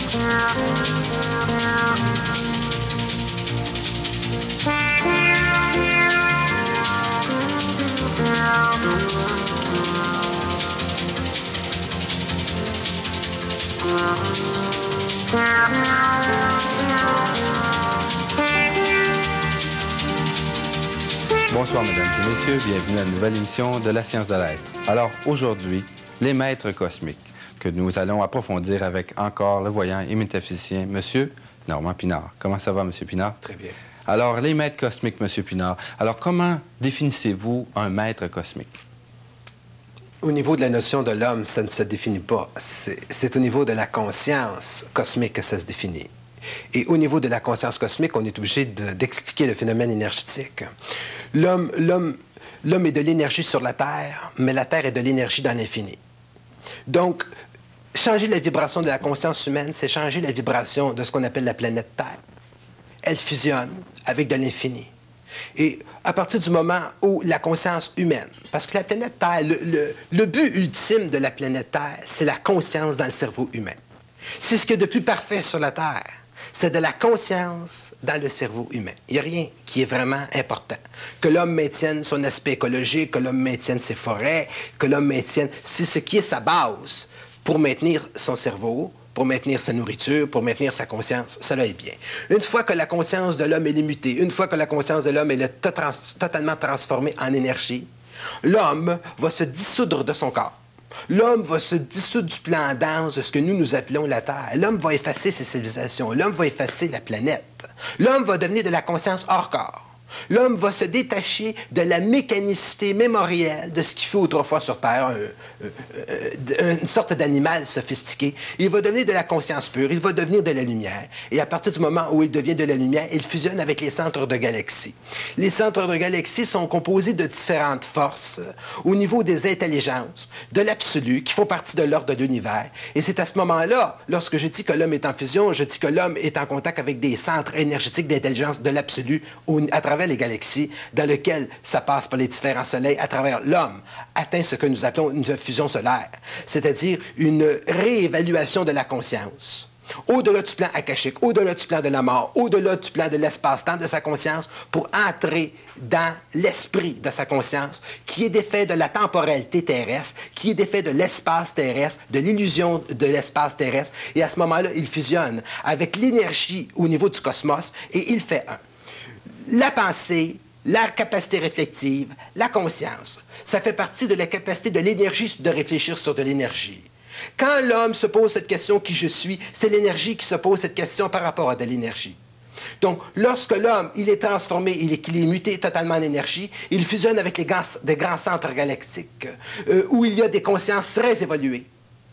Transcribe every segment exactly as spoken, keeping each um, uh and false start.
Bonsoir, mesdames et messieurs. Bienvenue à une nouvelle émission de La Science de l'Être. Alors, aujourd'hui, les maîtres cosmiques, que nous allons approfondir avec encore le voyant et métaphysicien, Monsieur Normand Pinard. Comment ça va, Monsieur Pinard? Très bien. Alors, les maîtres cosmiques, Monsieur Pinard. Alors, comment définissez-vous un maître cosmique? Au niveau de la notion de l'homme, ça ne se définit pas. C'est au niveau de la conscience cosmique que ça se définit. Et au niveau de la conscience cosmique, on est obligé d'expliquer le phénomène énergétique. L'homme, l'homme, l'homme est de l'énergie sur la Terre, mais la Terre est de l'énergie dans l'infini. Donc, changer la vibration de la conscience humaine, c'est changer la vibration de ce qu'on appelle la planète Terre. Elle fusionne avec de l'infini. Et à partir du moment où la conscience humaine, parce que la planète Terre, le, le, le but ultime de la planète Terre, c'est la conscience dans le cerveau humain. C'est ce qu'il y a de plus parfait sur la Terre. C'est de la conscience dans le cerveau humain. Il n'y a rien qui est vraiment important. Que l'homme maintienne son aspect écologique, que l'homme maintienne ses forêts, que l'homme maintienne... C'est ce qui est sa base pour maintenir son cerveau, pour maintenir sa nourriture, pour maintenir sa conscience. Cela est bien. Une fois que la conscience de l'homme est limitée, une fois que la conscience de l'homme est to trans totalement transformée en énergie, l'homme va se dissoudre de son corps. L'homme va se dissoudre du plan dense de ce que nous, nous appelons la Terre. L'homme va effacer ses civilisations. L'homme va effacer la planète. L'homme va devenir de la conscience hors corps. L'homme va se détacher de la mécanicité mémorielle de ce qu'il fait autrefois sur Terre, un, un, un, une sorte d'animal sophistiqué. Il va devenir de la conscience pure, il va devenir de la lumière. Et à partir du moment où il devient de la lumière, il fusionne avec les centres de galaxies. Les centres de galaxies sont composés de différentes forces au niveau des intelligences, de l'absolu, qui font partie de l'ordre de l'univers. Et c'est à ce moment-là, lorsque je dis que l'homme est en fusion, je dis que l'homme est en contact avec des centres énergétiques d'intelligence de l'absolu à travers les galaxies, dans lequel ça passe par les différents soleils, à travers l'homme, atteint ce que nous appelons une fusion solaire, c'est-à-dire une réévaluation de la conscience. Au-delà du plan akashique, au-delà du plan de la mort, au-delà du plan de l'espace-temps de sa conscience, pour entrer dans l'esprit de sa conscience, qui est défait de la temporalité terrestre, qui est défait de l'espace terrestre, de l'illusion de l'espace terrestre, et à ce moment-là, il fusionne avec l'énergie au niveau du cosmos, et il fait un. La pensée, la capacité réflexive, la conscience, ça fait partie de la capacité de l'énergie de réfléchir sur de l'énergie. Quand l'homme se pose cette question, qui je suis, c'est l'énergie qui se pose cette question par rapport à de l'énergie. Donc, lorsque l'homme, il est transformé, il est, qu'il est muté totalement en énergie, il fusionne avec les grands, des grands centres galactiques, euh, où il y a des consciences très évoluées.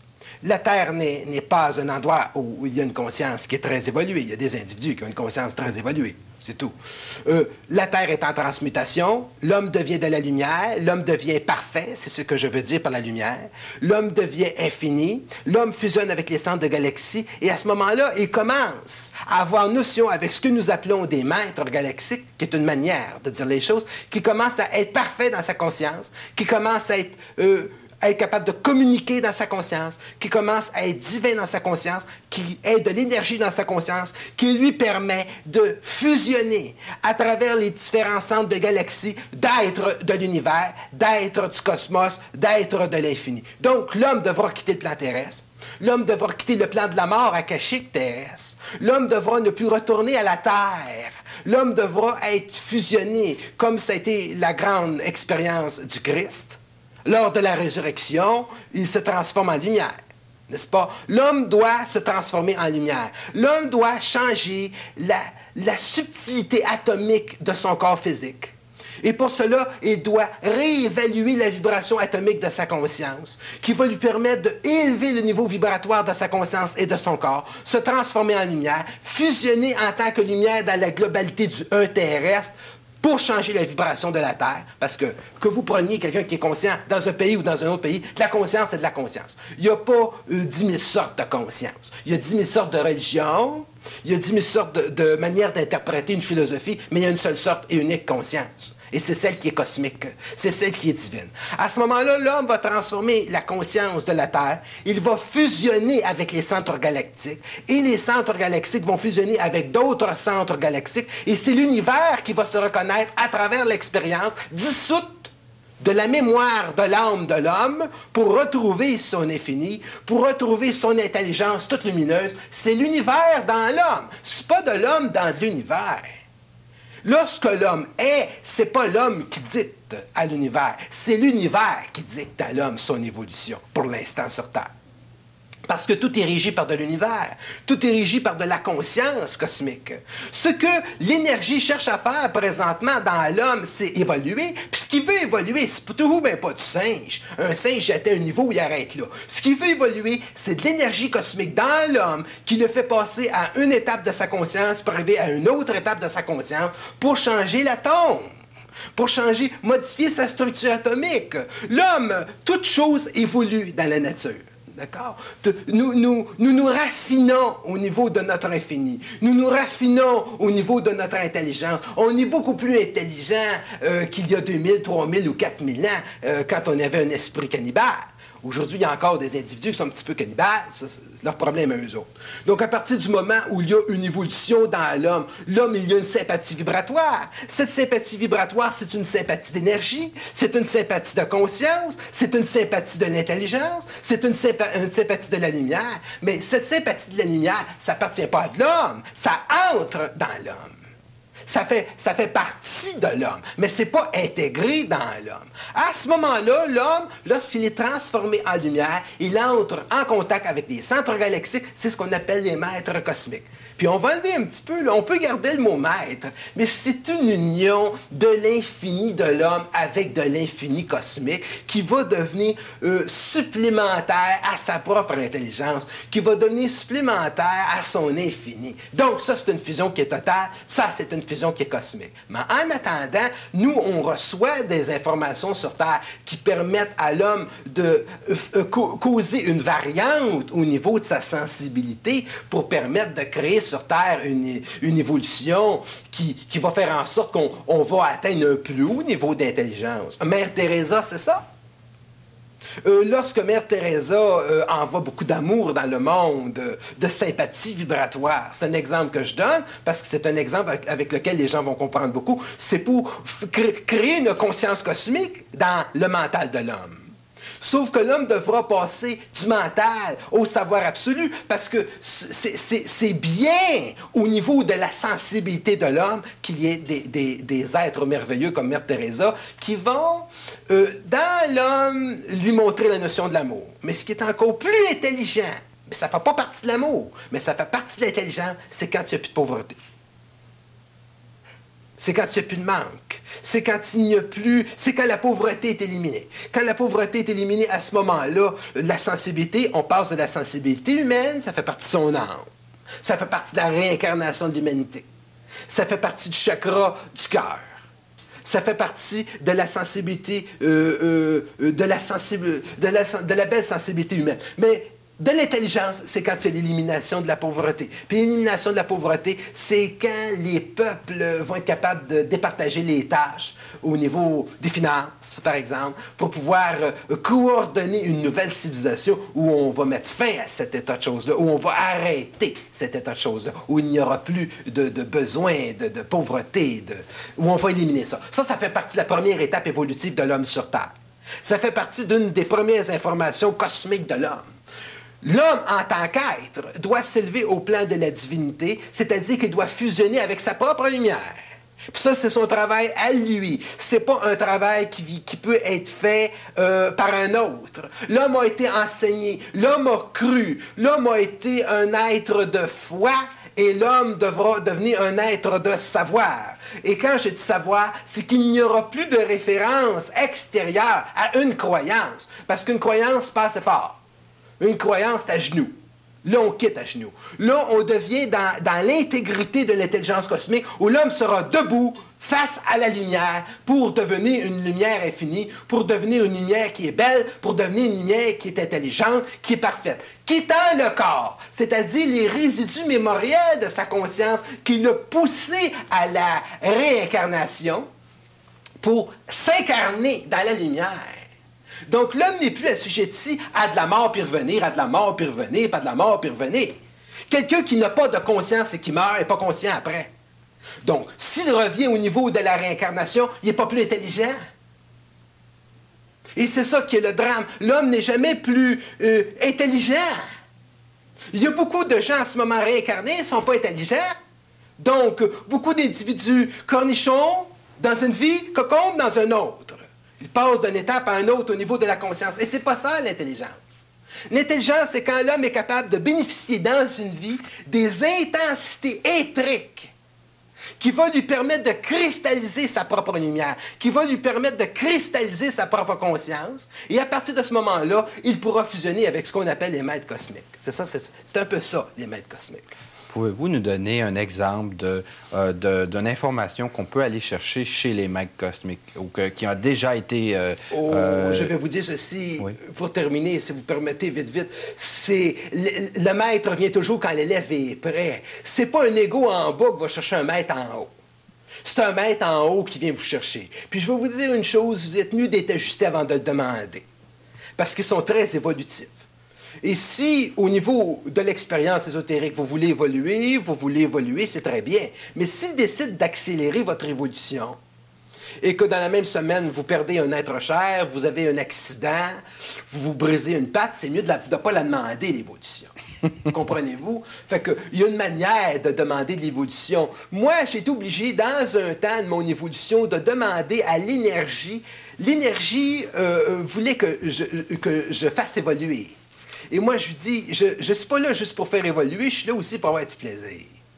La Terre n'est pas un endroit où il y a une conscience qui est très évoluée. Il y a des individus qui ont une conscience très évoluée. C'est tout. Euh, la Terre est en transmutation. L'homme devient de la lumière. L'homme devient parfait. C'est ce que je veux dire par la lumière. L'homme devient infini. L'homme fusionne avec les centres de galaxies. Et à ce moment-là, il commence à avoir notion avec ce que nous appelons des maîtres galactiques, qui est une manière de dire les choses, qui commence à être parfait dans sa conscience, qui commence à être... Euh, à être capable de communiquer dans sa conscience, qui commence à être divin dans sa conscience, qui est de l'énergie dans sa conscience, qui lui permet de fusionner à travers les différents centres de galaxies, d'être de l'univers, d'être du cosmos, d'être de l'infini. Donc, l'homme devra quitter le plan terrestre. L'homme devra quitter le plan de la mort akashique terrestre. L'homme devra ne plus retourner à la Terre. L'homme devra être fusionné, comme ça a été la grande expérience du Christ. Lors de la résurrection, il se transforme en lumière, n'est-ce pas? L'homme doit se transformer en lumière. L'homme doit changer la, la subtilité atomique de son corps physique. Et pour cela, il doit réévaluer la vibration atomique de sa conscience, qui va lui permettre d'élever le niveau vibratoire de sa conscience et de son corps, se transformer en lumière, fusionner en tant que lumière dans la globalité du un terrestre, pour changer la vibration de la Terre, parce que que vous preniez quelqu'un qui est conscient dans un pays ou dans un autre pays, la conscience, c'est de la conscience. Il n'y a pas euh, dix mille sortes de conscience. Il y a dix mille sortes de religions, il y a dix mille sortes de, de manières d'interpréter une philosophie, mais il y a une seule sorte et unique conscience. Et c'est celle qui est cosmique, c'est celle qui est divine. À ce moment-là, l'homme va transformer la conscience de la Terre, il va fusionner avec les centres galactiques, et les centres galactiques vont fusionner avec d'autres centres galactiques, et c'est l'univers qui va se reconnaître à travers l'expérience dissoute de la mémoire de l'âme de l'homme pour retrouver son infini, pour retrouver son intelligence toute lumineuse. C'est l'univers dans l'homme, c'est pas de l'homme dans l'univers. Lorsque l'homme est, c'est pas l'homme qui dicte à l'univers, c'est l'univers qui dicte à l'homme son évolution, pour l'instant sur Terre. Parce que tout est régi par de l'univers, tout est régi par de la conscience cosmique. Ce que l'énergie cherche à faire présentement dans l'homme, c'est évoluer. Puis ce qui veut évoluer, c'est toujours bien pas du singe. Un singe atteint un niveau où il arrête là. Ce qui veut évoluer, c'est de l'énergie cosmique dans l'homme qui le fait passer à une étape de sa conscience pour arriver à une autre étape de sa conscience pour changer l'atome. Pour changer, modifier sa structure atomique. L'homme, toute chose évolue dans la nature. D'accord? Nous, nous, nous nous raffinons au niveau de notre infini. Nous nous raffinons au niveau de notre intelligence. On est beaucoup plus intelligent euh, qu'il y a deux mille, trois mille ou quatre mille ans euh, quand on avait un esprit cannibale. Aujourd'hui, il y a encore des individus qui sont un petit peu cannibales. Ça, c'est leur problème à eux autres. Donc, à partir du moment où il y a une évolution dans l'homme, l'homme, il y a une sympathie vibratoire. Cette sympathie vibratoire, c'est une sympathie d'énergie, c'est une sympathie de conscience, c'est une sympathie de l'intelligence, c'est une, sympa une sympathie de la lumière. Mais cette sympathie de la lumière, ça appartient pas à l'homme, ça entre dans l'homme. Ça fait, ça fait partie de l'homme, mais ce n'est pas intégré dans l'homme. À ce moment-là, l'homme, lorsqu'il est transformé en lumière, il entre en contact avec des centres galactiques, c'est ce qu'on appelle les maîtres cosmiques. Puis on va enlever un petit peu, là, on peut garder le mot maître, mais c'est une union de l'infini de l'homme avec de l'infini cosmique qui va devenir euh, supplémentaire à sa propre intelligence, qui va devenir supplémentaire à son infini. Donc ça, c'est une fusion qui est totale, ça, c'est une fusion qui est cosmique. Mais en attendant, nous, on reçoit des informations sur Terre qui permettent à l'homme de euh, causer une variante au niveau de sa sensibilité pour permettre de créer sur Terre une, une évolution qui, qui va faire en sorte qu'on on va atteindre un plus haut niveau d'intelligence. Mère Teresa, c'est ça? Euh, lorsque Mère Teresa euh, envoie beaucoup d'amour dans le monde, euh, de sympathie vibratoire, c'est un exemple que je donne parce que c'est un exemple avec, avec lequel les gens vont comprendre beaucoup, c'est pour cré créer une conscience cosmique dans le mental de l'homme. Sauf que l'homme devra passer du mental au savoir absolu parce que c'est bien au niveau de la sensibilité de l'homme qu'il y ait des, des, des êtres merveilleux comme Mère Teresa qui vont, euh, dans l'homme, lui montrer la notion de l'amour. Mais ce qui est encore plus intelligent, mais ça ne fait pas partie de l'amour, mais ça fait partie de l'intelligence, c'est quand il n'y a plus de pauvreté. C'est quand il n'y a plus de manque. C'est quand il n'y a plus... C'est quand la pauvreté est éliminée. Quand la pauvreté est éliminée, à ce moment-là, la sensibilité, on passe de la sensibilité humaine, ça fait partie de son âme. Ça fait partie de la réincarnation de l'humanité. Ça fait partie du chakra du cœur. Ça fait partie de la sensibilité, euh, euh, de, la sensible, de, la, de la belle sensibilité humaine. Mais de l'intelligence, c'est quand il y a l'élimination de la pauvreté. Puis l'élimination de la pauvreté, c'est quand les peuples vont être capables de départager les tâches au niveau des finances, par exemple, pour pouvoir euh, coordonner une nouvelle civilisation où on va mettre fin à cet état de choses-là, où on va arrêter cet état de choses-là, où il n'y aura plus de, de besoin, de, de pauvreté, de, où on va éliminer ça. Ça, ça fait partie de la première étape évolutive de l'homme sur Terre. Ça fait partie d'une des premières informations cosmiques de l'homme. L'homme, en tant qu'être, doit s'élever au plan de la divinité, c'est-à-dire qu'il doit fusionner avec sa propre lumière. Puis ça, c'est son travail à lui. C'est pas un travail qui, qui peut être fait euh, par un autre. L'homme a été enseigné, l'homme a cru, l'homme a été un être de foi, et l'homme devra devenir un être de savoir. Et quand je dis savoir, c'est qu'il n'y aura plus de référence extérieure à une croyance, parce qu'une croyance passe fort. Une croyance, c'est à genoux. Là, on quitte à genoux. Là, on devient dans, dans l'intégrité de l'intelligence cosmique où l'homme sera debout face à la lumière pour devenir une lumière infinie, pour devenir une lumière qui est belle, pour devenir une lumière qui est intelligente, qui est parfaite. Quittant le corps, c'est-à-dire les résidus mémoriels de sa conscience qui l'ont poussé à la réincarnation, pour s'incarner dans la lumière. Donc, l'homme n'est plus assujetti à de la mort puis revenir, à de la mort puis revenir, pas de la mort puis revenir. Quelqu'un qui n'a pas de conscience et qui meurt n'est pas conscient après. Donc, s'il revient au niveau de la réincarnation, il n'est pas plus intelligent. Et c'est ça qui est le drame. L'homme n'est jamais plus euh, intelligent. Il y a beaucoup de gens en ce moment réincarnés, ils ne sont pas intelligents. Donc, beaucoup d'individus cornichons dans une vie, cocombes dans une autre. Ils passent d'une étape à une autre au niveau de la conscience. Et c'est pas ça, l'intelligence. L'intelligence, c'est quand l'homme est capable de bénéficier dans une vie des intensités éthériques qui va lui permettre de cristalliser sa propre lumière, qui va lui permettre de cristalliser sa propre conscience. Et à partir de ce moment-là, il pourra fusionner avec ce qu'on appelle les maîtres cosmiques. C'est ça, c'est, c'est un peu ça, les maîtres cosmiques. Pouvez-vous nous donner un exemple de, euh, de, d'une information qu'on peut aller chercher chez les maîtres cosmiques ou que, qui a déjà été... Euh, oh, euh... Je vais vous dire ceci, oui. Pour terminer, si vous permettez, vite, vite. C'est, le, le maître vient toujours quand l'élève est prêt. C'est pas un égo en bas qui va chercher un maître en haut. C'est un maître en haut qui vient vous chercher. Puis je vais vous dire une chose, vous êtes mieux d'être ajusté avant de le demander. Parce qu'ils sont très évolutifs. Et si, au niveau de l'expérience ésotérique, vous voulez évoluer, vous voulez évoluer, c'est très bien. Mais s'il décide d'accélérer votre évolution et que dans la même semaine, vous perdez un être cher, vous avez un accident, vous vous brisez une patte, c'est mieux de ne pas la demander, l'évolution. Comprenez-vous? Fait que, il y a une manière de demander de l'évolution. Moi, j'ai été obligé, dans un temps de mon évolution, de demander à l'énergie. L'énergie euh, voulait que je, que je fasse évoluer. Et moi, je lui dis, je ne suis pas là juste pour faire évoluer, je suis là aussi pour avoir du plaisir.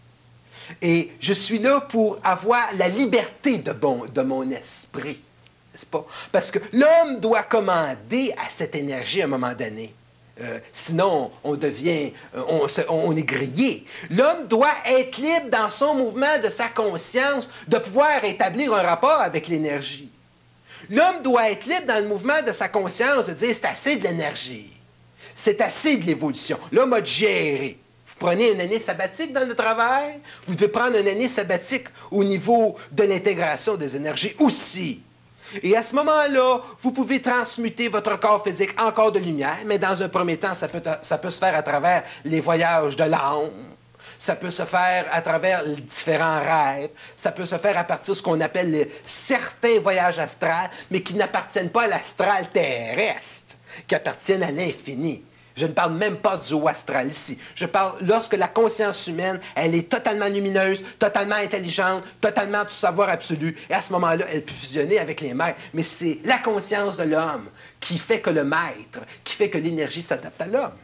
Et je suis là pour avoir la liberté de, bon, de mon esprit, n'est-ce pas? Parce que l'homme doit commander à cette énergie à un moment donné. Euh, sinon, on devient, on, se, on est grillé. L'homme doit être libre dans son mouvement de sa conscience de pouvoir établir un rapport avec l'énergie. L'homme doit être libre dans le mouvement de sa conscience de dire, c'est assez de l'énergie. C'est assez de l'évolution. L'homme a géré. Vous prenez une année sabbatique dans le travail, vous devez prendre une année sabbatique au niveau de l'intégration des énergies aussi. Et à ce moment-là, vous pouvez transmuter votre corps physique en corps de lumière, mais dans un premier temps, ça peut, ça peut se faire à travers les voyages de l'âme, ça peut se faire à travers les différents rêves, ça peut se faire à partir de ce qu'on appelle les, certains voyages astrales, mais qui n'appartiennent pas à l'astral terrestre, qui appartiennent à l'infini. Je ne parle même pas du haut astral ici. Je parle lorsque la conscience humaine, elle est totalement lumineuse, totalement intelligente, totalement du savoir absolu. Et à ce moment-là, elle peut fusionner avec les maîtres. Mais c'est la conscience de l'homme qui fait que le maître, qui fait que l'énergie s'adapte à l'homme.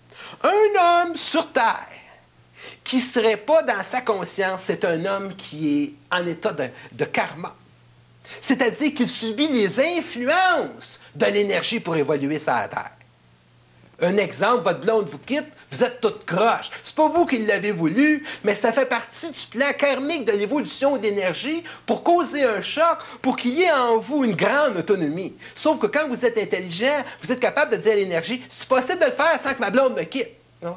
Un homme sur Terre qui ne serait pas dans sa conscience, c'est un homme qui est en état de, de karma. C'est-à-dire qu'il subit les influences de l'énergie pour évoluer sur la Terre. Un exemple, votre blonde vous quitte, vous êtes toute croche. C'est pas vous qui l'avez voulu, mais ça fait partie du plan karmique de l'évolution de l'énergie pour causer un choc, pour qu'il y ait en vous une grande autonomie. Sauf que quand vous êtes intelligent, vous êtes capable de dire à l'énergie, c'est possible de le faire sans que ma blonde me quitte.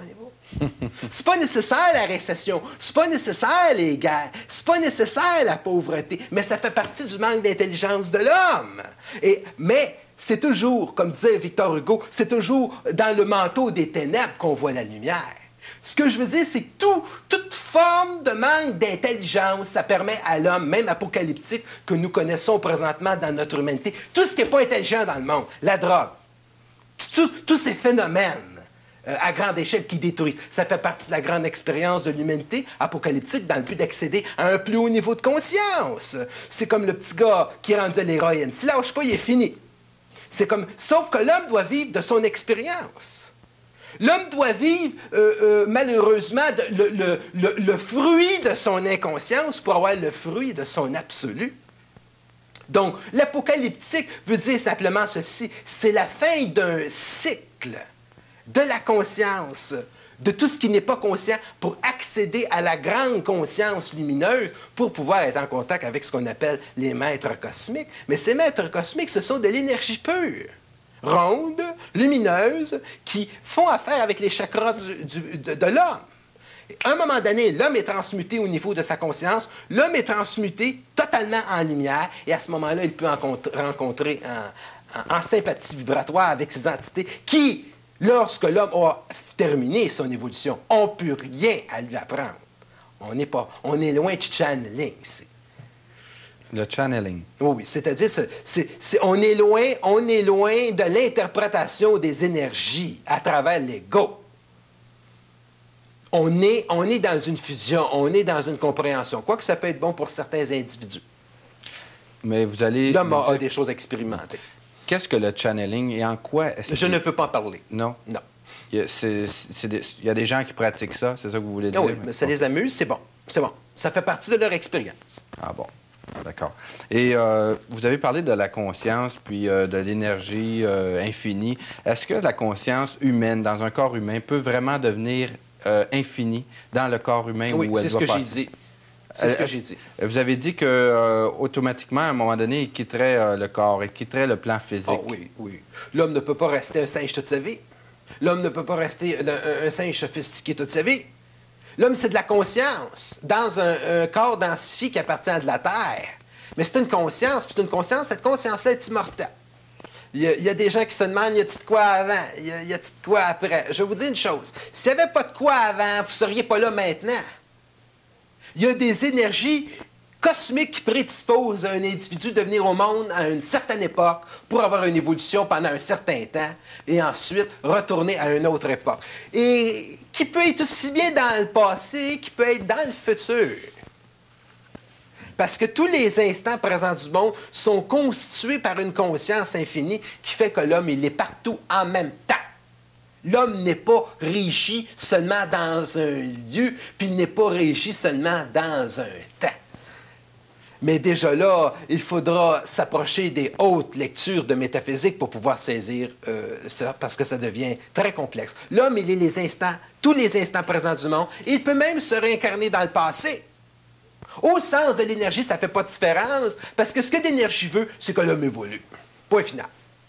C'est pas nécessaire la récession, c'est pas nécessaire les guerres, c'est pas nécessaire la pauvreté, mais ça fait partie du manque d'intelligence de l'homme. Et, mais c'est toujours, comme disait Victor Hugo, c'est toujours dans le manteau des ténèbres qu'on voit la lumière. Ce que je veux dire, c'est que tout, toute forme de manque d'intelligence, ça permet à l'homme, même apocalyptique, que nous connaissons présentement dans notre humanité, tout ce qui n'est pas intelligent dans le monde, la drogue, tous ces phénomènes euh, à grande échelle qui détruisent, ça fait partie de la grande expérience de l'humanité apocalyptique dans le but d'accéder à un plus haut niveau de conscience. C'est comme le petit gars qui est rendu à l'héroïne. S'il lâche pas, il est fini. C'est comme, sauf que l'homme doit vivre de son expérience. L'homme doit vivre, euh, euh, malheureusement, de, le, le, le, le fruit de son inconscience pour avoir le fruit de son absolu. Donc, l'apocalyptique veut dire simplement ceci, c'est la fin d'un cycle de la conscience, de tout ce qui n'est pas conscient, pour accéder à la grande conscience lumineuse, pour pouvoir être en contact avec ce qu'on appelle les maîtres cosmiques. Mais ces maîtres cosmiques, ce sont de l'énergie pure, ronde, lumineuse, qui font affaire avec les chakras du, du, de, de l'homme, À un moment donné, l'homme est transmuté au niveau de sa conscience, l'homme est transmuté totalement en lumière, et à ce moment-là, il peut rencontrer en, en, en sympathie vibratoire avec ces entités qui, lorsque l'homme a terminé son évolution, n'ont plus rien à lui apprendre. On est, pas, on est loin de channeling ici. Le channeling. Oui, oui, c'est-à-dire, c'est, c'est, c'est, on, est loin, on est loin de l'interprétation des énergies à travers l'ego. On est, on est dans une fusion, on est dans une compréhension. Quoique ça peut être bon pour certains individus. Mais vous allez... L'homme a, a des choses expérimentées. Qu'est-ce que le channeling et en quoi est-ce que... Je ne veux pas en parler. Non? Non. Il y, a, c'est, c'est des, il y a des gens qui pratiquent ça, c'est ça que vous voulez dire? Oui, mais ça les amuse, c'est bon. C'est bon. Ça fait partie de leur expérience. Ah bon. D'accord. Et euh, vous avez parlé de la conscience, puis euh, de l'énergie euh, infinie. Est-ce que la conscience humaine, dans un corps humain, peut vraiment devenir euh, infinie dans le corps humain oui, où elle doit passer? Oui, c'est ce que j'ai dit. C'est ce que j'ai dit. Vous avez dit que euh, automatiquement, à un moment donné, il quitterait euh, le corps, il quitterait le plan physique. Oh, oui, oui. L'homme ne peut pas rester un singe toute sa vie. L'homme ne peut pas rester un, un, un singe sophistiqué toute sa vie. L'homme, c'est de la conscience dans un, un corps densifié qui appartient à de la terre. Mais c'est une conscience, puis c'est une conscience, cette conscience-là est immortelle. Il y, a, il y a des gens qui se demandent, y a-t-il de quoi avant? Y a, y a-t-il de quoi après? Je vais vous dire une chose. S'il n'y avait pas de quoi avant, vous ne seriez pas là maintenant. Il y a des énergies cosmiques qui prédisposent un individu de venir au monde à une certaine époque pour avoir une évolution pendant un certain temps et ensuite retourner à une autre époque. Et qui peut être aussi bien dans le passé, qui peut être dans le futur. Parce que tous les instants présents du monde sont constitués par une conscience infinie qui fait que l'homme, il est partout en même temps. L'homme n'est pas régi seulement dans un lieu, puis il n'est pas régi seulement dans un temps. Mais déjà là, il faudra s'approcher des hautes lectures de métaphysique pour pouvoir saisir euh, ça, parce que ça devient très complexe. L'homme, il est les instants, tous les instants présents du monde, et il peut même se réincarner dans le passé. Au sens de l'énergie, ça ne fait pas de différence, parce que ce que l'énergie veut, c'est que l'homme évolue. Point final.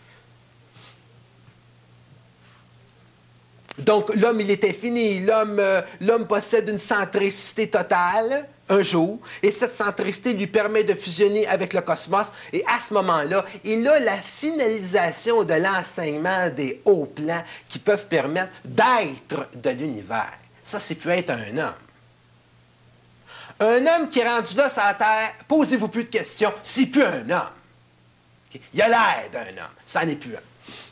Donc, l'homme, il est infini. L'homme, euh, l'homme possède une centricité totale, un jour, et cette centricité lui permet de fusionner avec le cosmos, et à ce moment-là, il a la finalisation de l'enseignement des hauts plans qui peuvent permettre d'être de l'univers. Ça, c'est peut être un homme. Un homme qui est rendu là sur la Terre, posez-vous plus de questions, c'est plus un homme. Okay? Il a l'air d'un homme, ça n'est plus un.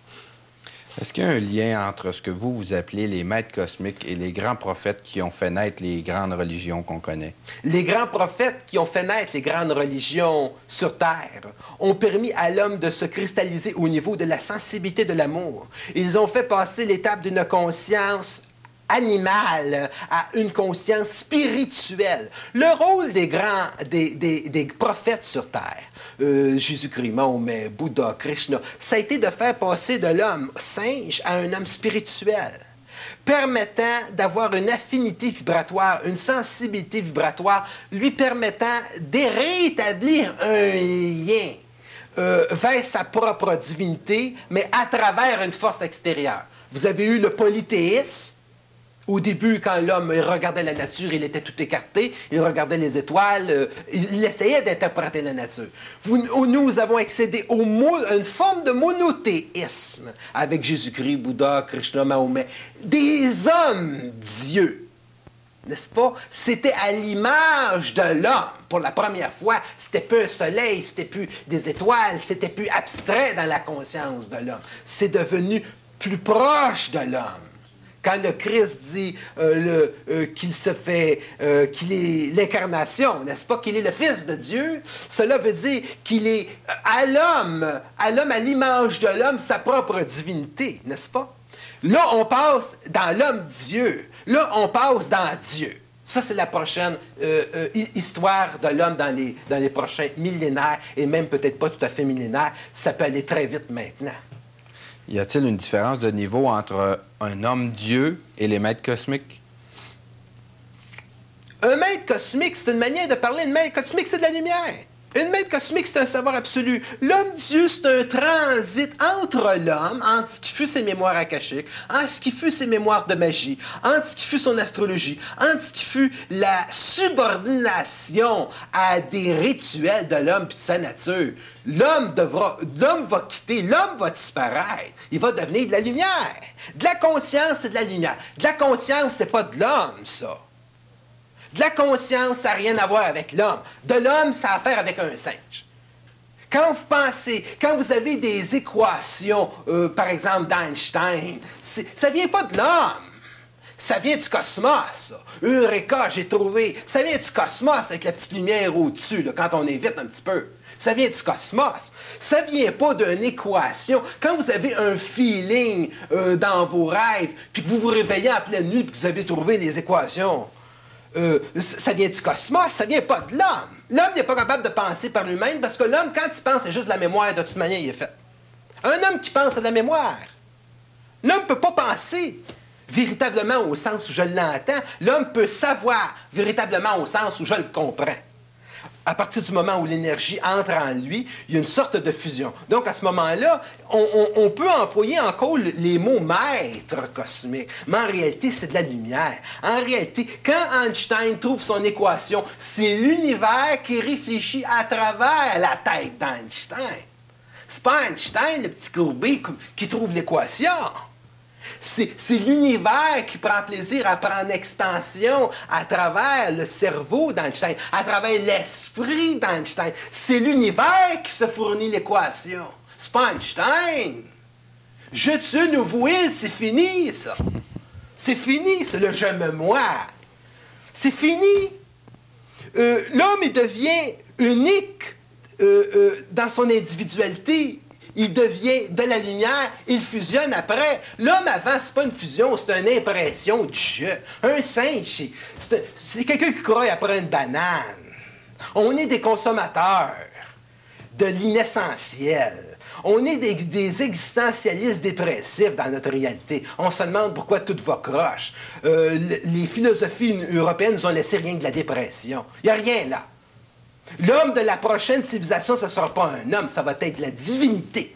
Est-ce qu'il y a un lien entre ce que vous, vous appelez les maîtres cosmiques et les grands prophètes qui ont fait naître les grandes religions qu'on connaît? Les grands prophètes qui ont fait naître les grandes religions sur Terre ont permis à l'homme de se cristalliser au niveau de la sensibilité de l'amour. Ils ont fait passer l'étape d'une conscience animale à une conscience spirituelle. Le rôle des grands, des, des, des prophètes sur Terre, euh, Jésus-Christ, Mahomet, Bouddha, Krishna, ça a été de faire passer de l'homme singe à un homme spirituel, permettant d'avoir une affinité vibratoire, une sensibilité vibratoire, lui permettant de rétablir un lien euh, vers sa propre divinité, mais à travers une force extérieure. Vous avez eu le polythéisme. Au début, quand l'homme regardait la nature, il était tout écarté, il regardait les étoiles, euh, il essayait d'interpréter la nature. Vous, nous avons accédé au à une forme de monothéisme avec Jésus-Christ, Bouddha, Krishna, Mahomet. Des hommes dieux, n'est-ce pas? C'était à l'image de l'homme. Pour la première fois, c'était plus un soleil, c'était plus des étoiles, c'était plus abstrait dans la conscience de l'homme. C'est devenu plus proche de l'homme. Quand le Christ dit euh, le, euh, qu'il se fait, euh, qu'il est l'incarnation, n'est-ce pas, qu'il est le Fils de Dieu, cela veut dire qu'il est à l'homme, à l'homme, à l'image de l'homme, sa propre divinité, n'est-ce pas? Là, on passe dans l'homme Dieu. Là, on passe dans Dieu. Ça, c'est la prochaine euh, euh, histoire de l'homme dans les, dans les prochains millénaires, et même peut-être pas tout à fait millénaires. Ça peut aller très vite maintenant. Y a-t-il une différence de niveau entre un homme-dieu et les maîtres cosmiques? Un maître cosmique, c'est une manière de parler. Un maître cosmique, c'est de la lumière. Une maître cosmique, c'est un savoir absolu. L'homme-dieu, c'est un transit entre l'homme, entre ce qui fut ses mémoires akashiques, entre ce qui fut ses mémoires de magie, entre ce qui fut son astrologie, entre ce qui fut la subordination à des rituels de l'homme et de sa nature. L'homme devra, l'homme va quitter, l'homme va disparaître. Il va devenir de la lumière. De la conscience, c'est de la lumière. De la conscience, c'est pas de l'homme, ça. De la conscience, ça n'a rien à voir avec l'homme. De l'homme, ça a à faire avec un singe. Quand vous pensez, quand vous avez des équations, euh, par exemple d'Einstein, ça ne vient pas de l'homme. Ça vient du cosmos, ça. Eureka, j'ai trouvé. Ça vient du cosmos avec la petite lumière au-dessus, là, quand on évite un petit peu. Ça vient du cosmos. Ça ne vient pas d'une équation. Quand vous avez un feeling euh, dans vos rêves, puis que vous vous réveillez en pleine nuit, puis que vous avez trouvé les équations, Euh, ça vient du cosmos, ça vient pas de l'homme. L'homme n'est pas capable de penser par lui-même parce que l'homme, quand il pense, c'est juste la mémoire, de toute manière, il est fait. Un homme qui pense, c'est de la mémoire. L'homme ne peut pas penser véritablement au sens où je l'entends. L'homme peut savoir véritablement au sens où je le comprends. À partir du moment où l'énergie entre en lui, il y a une sorte de fusion. Donc, à ce moment-là, on, on, on peut employer encore les mots « maître cosmique », mais en réalité, c'est de la lumière. En réalité, quand Einstein trouve son équation, c'est l'univers qui réfléchit à travers la tête d'Einstein. C'est pas Einstein, le petit courbé, qui trouve l'équation. C'est l'univers qui prend plaisir à prendre expansion à travers le cerveau d'Einstein, à travers l'esprit d'Einstein. C'est l'univers qui se fournit l'équation. C'est pas Einstein. Je tue, nous vous-il, c'est fini, ça. C'est fini, c'est le « je me moi ». C'est fini. Euh, L'homme, il devient unique euh, euh, dans son individualité. Il devient de la lumière, il fusionne après. L'homme avant, c'est pas une fusion, c'est une impression du jeu. Un singe, c'est quelqu'un qui croit après une banane. On est des consommateurs de l'inessentiel. On est des, des existentialistes dépressifs dans notre réalité. On se demande pourquoi tout va croche. Euh, les philosophies européennes nous ont laissé rien que de la dépression. Il n'y a rien là. L'homme de la prochaine civilisation, ce ne sera pas un homme, ça va être la divinité.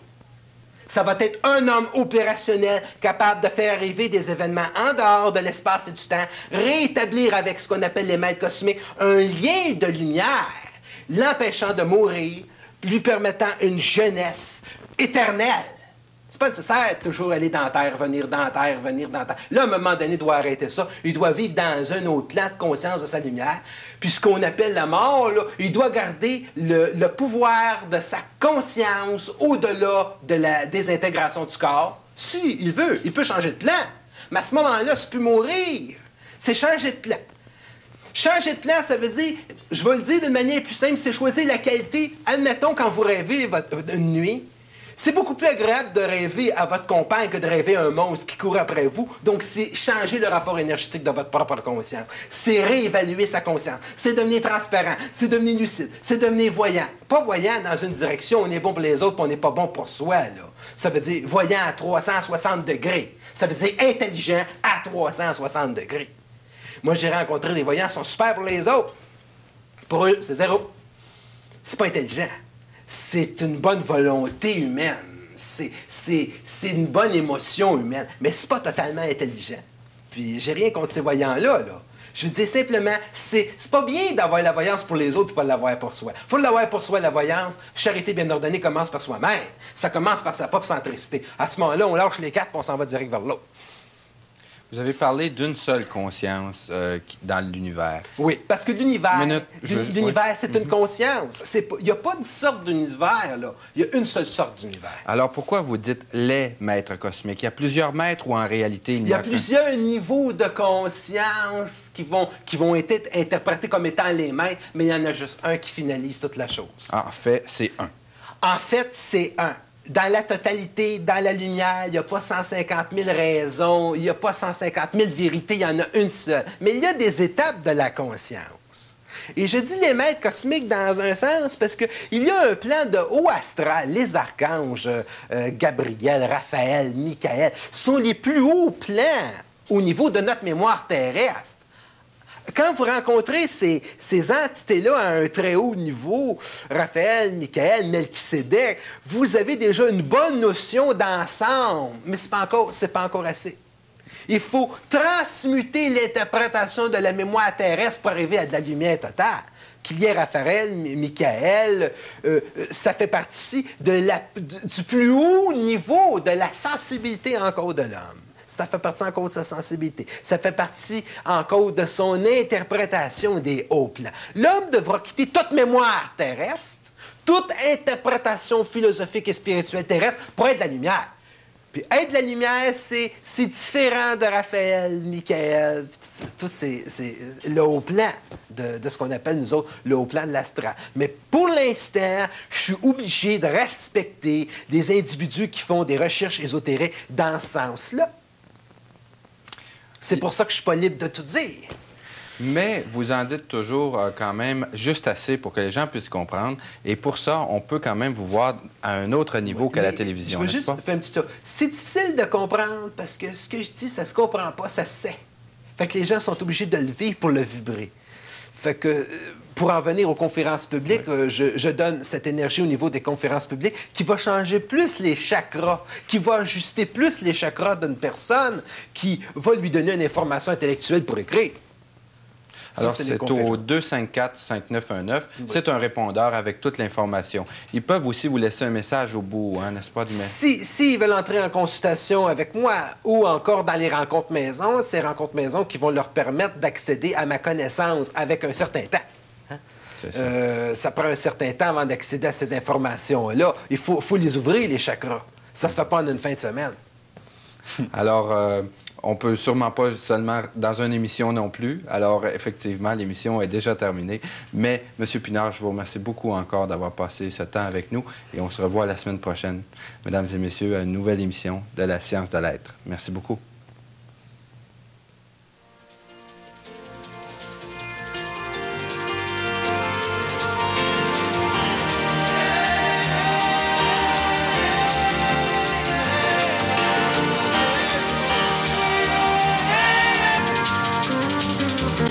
Ça va être un homme opérationnel capable de faire arriver des événements en dehors de l'espace et du temps, réétablir avec ce qu'on appelle les maîtres cosmiques un lien de lumière, l'empêchant de mourir, lui permettant une jeunesse éternelle. C'est pas nécessaire de toujours aller dans la terre, venir dans la terre, venir dans la terre. Là, à un moment donné, il doit arrêter ça. Il doit vivre dans un autre plan de conscience de sa lumière. Puis ce qu'on appelle la mort, là, il doit garder le, le pouvoir de sa conscience au-delà de la désintégration du corps. Si il veut, il peut changer de plan. Mais à ce moment-là, c'est plus mourir. C'est changer de plan. Changer de plan, ça veut dire, je vais le dire d'une manière plus simple, c'est choisir la qualité. Admettons, quand vous rêvez votre, une nuit, c'est beaucoup plus agréable de rêver à votre compagne que de rêver à un monstre qui court après vous. Donc, c'est changer le rapport énergétique de votre propre conscience. C'est réévaluer sa conscience. C'est devenir transparent. C'est devenir lucide. C'est devenir voyant. Pas voyant dans une direction, on est bon pour les autres, puis on n'est pas bon pour soi, là. Ça veut dire voyant à trois cent soixante degrés. Ça veut dire intelligent à trois cent soixante degrés. Moi, j'ai rencontré des voyants qui sont super pour les autres. Pour eux, c'est zéro. C'est pas intelligent. C'est une bonne volonté humaine. C'est une bonne émotion humaine. Mais c'est pas totalement intelligent. Puis j'ai rien contre ces voyants-là, là. Je veux dire simplement, c'est pas bien d'avoir la voyance pour les autres et pas l'avoir pour soi. Il faut l'avoir pour soi, la voyance. Charité bien ordonnée commence par soi-même. Ça commence par sa propre centricité. À ce moment-là, on lâche les quatre et on s'en va direct vers l'autre. Vous avez parlé d'une seule conscience euh, dans l'univers. Oui, parce que l'univers, l'univers, oui. c'est mm-hmm. une conscience. Il n'y a pas une sorte d'univers, là. Il y a une seule sorte d'univers. Alors, pourquoi vous dites les maîtres cosmiques? Il y a plusieurs maîtres ou en réalité, il n'y a, a plusieurs niveaux de conscience qui vont, qui vont être interprétés comme étant les maîtres, mais il y en a juste un qui finalise toute la chose. En fait, c'est un. En fait, c'est un. Dans la totalité, dans la lumière, il n'y a pas cent cinquante mille raisons, il n'y a pas cent cinquante mille vérités, il y en a une seule. Mais il y a des étapes de la conscience. Et je dis les maîtres cosmiques dans un sens parce qu'il y a un plan de haut astral. Les archanges, euh, Gabriel, Raphaël, Michael, sont les plus hauts plans au niveau de notre mémoire terrestre. Quand vous rencontrez ces, ces entités-là à un très haut niveau, Raphaël, Michael, Melchisédek, vous avez déjà une bonne notion d'ensemble, mais ce n'est pas encore, c'est pas encore assez. Il faut transmuter l'interprétation de la mémoire terrestre pour arriver à de la lumière totale. Qu'il y ait Raphaël, Michael, euh, ça fait partie de la, du, du plus haut niveau de la sensibilité encore de l'homme. Ça fait partie encore de sa sensibilité. Ça fait partie encore de son interprétation des hauts plans. L'homme devra quitter toute mémoire terrestre, toute interprétation philosophique et spirituelle terrestre pour être la lumière. Puis être la lumière, c'est différent de Raphaël, Michael, tout c'est le haut plan de, de ce qu'on appelle, nous autres, le haut plan de l'astral. Mais pour l'instant, je suis obligé de respecter des individus qui font des recherches ésotériques dans ce sens-là. C'est pour ça que je ne suis pas libre de tout dire. Mais vous en dites toujours euh, quand même juste assez pour que les gens puissent comprendre. Et pour ça, on peut quand même vous voir à un autre niveau qu'à la télévision, n'est-ce pas? Je veux juste faire un petit tour. C'est difficile de comprendre parce que ce que je dis, ça ne se comprend pas, ça se sait. Fait que les gens sont obligés de le vivre pour le vibrer. Fait que, pour en venir aux conférences publiques, oui. euh, je, je donne cette énergie au niveau des conférences publiques qui va changer plus les chakras, qui va ajuster plus les chakras d'une personne, qui va lui donner une information intellectuelle pour écrire. Alors, c'est au deux cinq quatre cinq neuf un neuf. Oui. C'est un répondeur avec toute l'information. Ils peuvent aussi vous laisser un message au bout, hein, n'est-ce pas? Si, si ils veulent entrer en consultation avec moi ou encore dans les rencontres maison, ces rencontres maison qui vont leur permettre d'accéder à ma connaissance avec un certain temps. Hein? Ça. Euh, ça prend un certain temps avant d'accéder à ces informations-là. Il faut, faut les ouvrir, les chakras. Ça ne se fait pas en une fin de semaine. Alors... Euh... On peut sûrement pas seulement dans une émission non plus. Alors, effectivement, l'émission est déjà terminée. Mais, M. Pinard, je vous remercie beaucoup encore d'avoir passé ce temps avec nous et on se revoit la semaine prochaine, mesdames et messieurs, à une nouvelle émission de La Science de l'Être. Merci beaucoup.